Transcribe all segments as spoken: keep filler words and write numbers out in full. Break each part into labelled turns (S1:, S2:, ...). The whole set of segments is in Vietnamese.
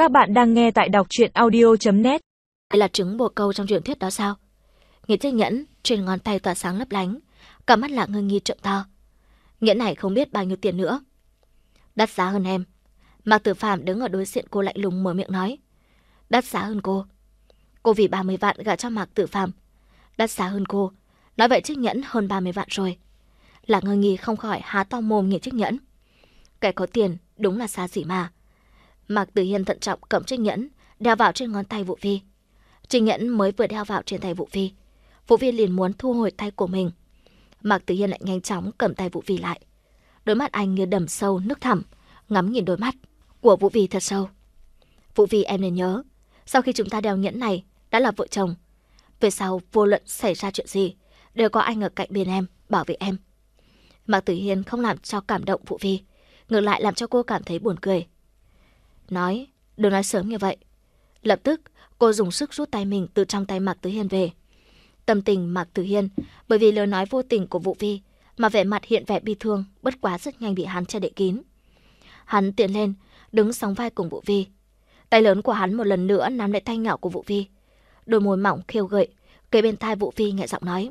S1: Các bạn đang nghe tại đọc truyện audio chấm net.
S2: Đây là trứng bồ câu trong truyền thuyết đó sao? Nghĩa chiếc nhẫn trên ngón tay tỏa sáng lấp lánh, cả mắt Lạc Ngưng Nhi trợn to. Nhẫn này không biết bao nhiêu tiền nữa. Đắt giá hơn em. Mạc Tử Phàm đứng ở đối diện cô lạnh lùng mở miệng nói. Đắt giá hơn cô. Cô vì ba mươi vạn gả cho Mạc Tử Phàm. Đắt giá hơn cô. Nói vậy chiếc nhẫn hơn ba mươi vạn rồi. Lạc Ngưng Nhi không khỏi há to mồm nhìn chiếc nhẫn. Kẻ có tiền đúng là xa xỉ mà. Mạc Tử Hiên thận trọng cầm chiếc nhẫn đeo vào trên ngón tay Vũ Phi. Chiếc nhẫn mới vừa đeo vào trên tay Vũ Phi, Vũ Phi liền muốn thu hồi tay của mình. Mạc Tử Hiên lại nhanh chóng cầm tay Vũ Phi lại. Đôi mắt anh như đầm sâu nước thẳm, ngắm nhìn đôi mắt của Vũ Phi thật sâu. Vũ Phi, em nên nhớ, sau khi chúng ta đeo nhẫn này đã là vợ chồng. Về sau vô luận xảy ra chuyện gì đều có anh ở cạnh bên em, bảo vệ em. Mạc Tử Hiên không làm cho cảm động Vũ Phi, ngược lại làm cho cô cảm thấy buồn cười. Nói, đừng nói sớm như vậy. Lập tức cô dùng sức rút tay mình từ trong tay Mạc Tử Hiên về. Tâm tình Mạc Tử Hiên bởi vì lời nói vô tình của Vũ Phi mà vẻ mặt hiện vẻ bi thương, bất quá rất nhanh bị hắn che đậy kín. Hắn tiến lên, đứng sóng vai cùng Vũ Phi. Tay lớn của hắn một lần nữa nắm lại tay nhỏ của Vũ Phi. Đôi môi mỏng khêu gợi kề bên tai Vũ Phi nhẹ giọng nói.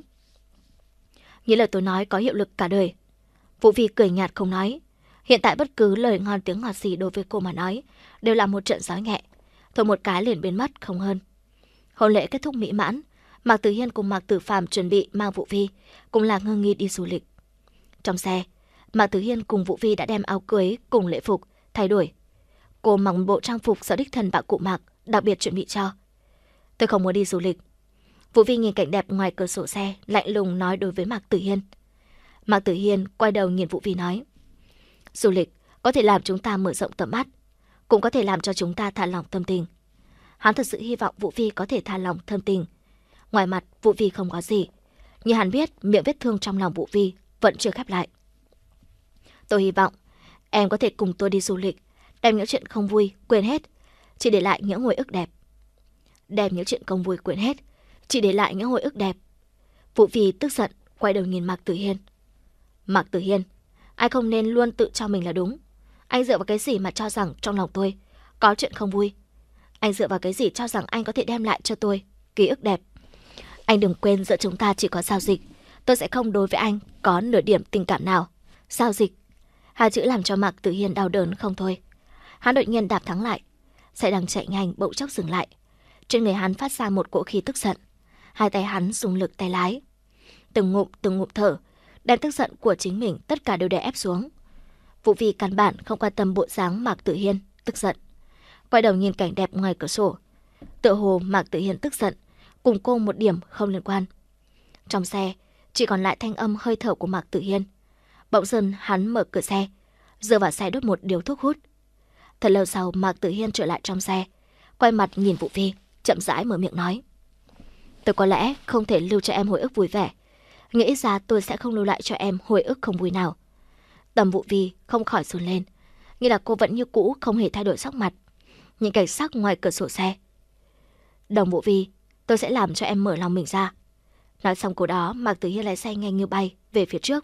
S2: Những lời tôi nói có hiệu lực cả đời. Vũ Phi cười nhạt không nói. Hiện tại bất cứ lời ngon tiếng ngọt gì đối với cô mà nói đều là một trận gió nhẹ, thôi một cái liền biến mất không hơn. Hôn lễ kết thúc mỹ mãn, Mạc Tử Hiên cùng Mạc Tử Phàm chuẩn bị mang Vũ Phi cùng Lạc Ngưng Nhi đi du lịch. Trong xe, Mạc Tử Hiên cùng Vũ Phi đã đem áo cưới cùng lễ phục thay đổi. Cô mặc bộ trang phục do đích thân bà cụ Mạc đặc biệt chuẩn bị cho. Tôi không muốn đi du lịch. Vũ Phi nhìn cảnh đẹp ngoài cửa sổ xe, lạnh lùng nói đối với Mạc Tử Hiên. Mạc Tử Hiên quay đầu nhìn Vũ Phi nói. Du lịch có thể làm chúng ta mở rộng tầm mắt, cũng có thể làm cho chúng ta thả lỏng tâm tình. Hắn thật sự hy vọng Vũ Phi có thể thả lỏng tâm tình. Ngoài mặt Vũ Phi không có gì, nhưng hắn biết miệng vết thương trong lòng Vũ Phi vẫn chưa khép lại. Tôi hy vọng em có thể cùng tôi đi du lịch, đem những chuyện không vui quên hết, chỉ để lại những hồi ức đẹp. Đem những chuyện không vui quên hết, chỉ để lại những hồi ức đẹp. Vũ Phi tức giận quay đầu nhìn Mạc Tử Hiên. Mạc Tử Hiên, ai không nên luôn tự cho mình là đúng. Anh dựa vào cái gì mà cho rằng trong lòng tôi có chuyện không vui? Anh dựa vào cái gì cho rằng anh có thể đem lại cho tôi ký ức đẹp? Anh đừng quên giữa chúng ta chỉ có giao dịch. Tôi sẽ không đối với anh có nửa điểm tình cảm nào. Giao dịch. Hai chữ làm cho Mạc Tử Hiên đau đớn không thôi. Hắn đột nhiên đạp thắng lại. Xe đang chạy nhanh bỗng chốc dừng lại. Trên người hắn phát ra một cỗ khí tức giận. Hai tay hắn dùng lực tay lái. Từng ngụm từng ngụm thở, đem tức giận của chính mình tất cả đều đè ép xuống. Vũ Phi căn bản không quan tâm bộ dáng Mạc Tử Hiên tức giận, quay đầu nhìn cảnh đẹp ngoài cửa sổ. Tựa hồ Mạc Tử Hiên tức giận cùng cô một điểm không liên quan. Trong xe chỉ còn lại thanh âm hơi thở của Mạc Tử Hiên. Bỗng dưng hắn mở cửa xe, dựa vào xe đốt một điếu thuốc hút. Thật lâu sau Mạc Tử Hiên trở lại trong xe, quay mặt nhìn Vũ Phi, chậm rãi mở miệng nói. Tôi có lẽ không thể lưu cho em hồi ức vui vẻ, nghĩ ra tôi sẽ không lưu lại cho em hồi ức không vui nào. Tầm Vũ Phi không khỏi run lên, như là cô vẫn như cũ không hề thay đổi sắc mặt. Nhìn cảnh sắc ngoài cửa sổ xe. Đồng Vũ Phi, tôi sẽ làm cho em mở lòng mình ra. Nói xong câu đó, Mạc Tử Hiên lái xe nhanh như bay về phía trước.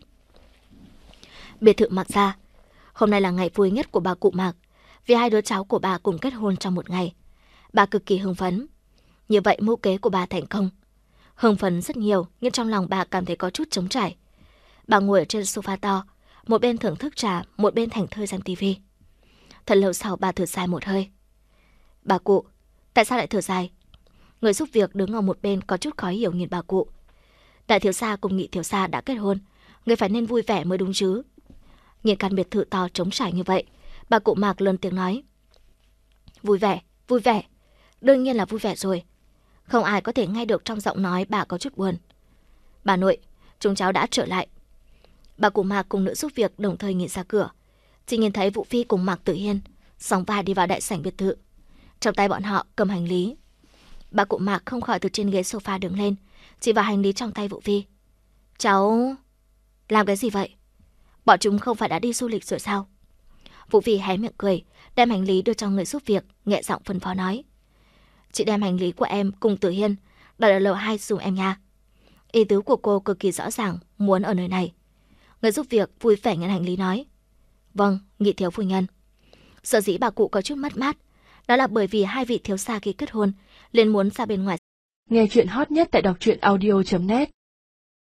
S2: Biệt thự Mạc gia. Hôm nay là ngày vui nhất của bà cụ Mạc, vì hai đứa cháu của bà cùng kết hôn trong một ngày. Bà cực kỳ hưng phấn. Như vậy mưu kế của bà thành công. Hưng phấn rất nhiều, nhưng trong lòng bà cảm thấy có chút trống trải. Bà ngồi ở trên sofa to, một bên thưởng thức trà, một bên thảnh thơi xem tivi. Thật lâu sau bà thở dài một hơi. Bà cụ, tại sao lại thở dài? Người giúp việc đứng ở một bên có chút khó hiểu nhìn bà cụ. Đại thiếu gia cùng nhị thiếu gia đã kết hôn, người phải nên vui vẻ mới đúng chứ. Nhìn căn biệt thự to trống trải như vậy, bà cụ Mạc lớn tiếng nói. Vui vẻ, vui vẻ, đương nhiên là vui vẻ rồi. Không ai có thể nghe được trong giọng nói bà có chút buồn. Bà nội, chúng cháu đã trở lại. Bà cụ Mạc cùng nữ giúp việc đồng thời nhìn ra cửa, chỉ nhìn thấy Vũ Phi cùng Mạc Tử Hiên sóng vai đi vào đại sảnh biệt thự. Trong tay bọn họ cầm hành lý. Bà cụ Mạc không khỏi từ trên ghế sofa đứng lên, chỉ vào hành lý trong tay Vũ Phi. Cháu... làm cái gì vậy? Bọn chúng không phải đã đi du lịch rồi sao? Vũ Phi hé miệng cười, đem hành lý đưa cho người giúp việc, nhẹ giọng phân phó nói. Chị đem hành lý của em cùng Tử Hiên đặt ở lầu hai dùng em nha. Ý tứ của cô cực kỳ rõ ràng, muốn ở nơi này. Người giúp việc vui vẻ nhận hành lý nói. Vâng, nhị thiếu phu nhân. Sở dĩ bà cụ có chút mất mát Đó là bởi vì hai vị thiếu gia khi kết hôn, liền muốn ra bên ngoài.
S1: Nghe chuyện hot nhất tại đọc truyện audio chấm net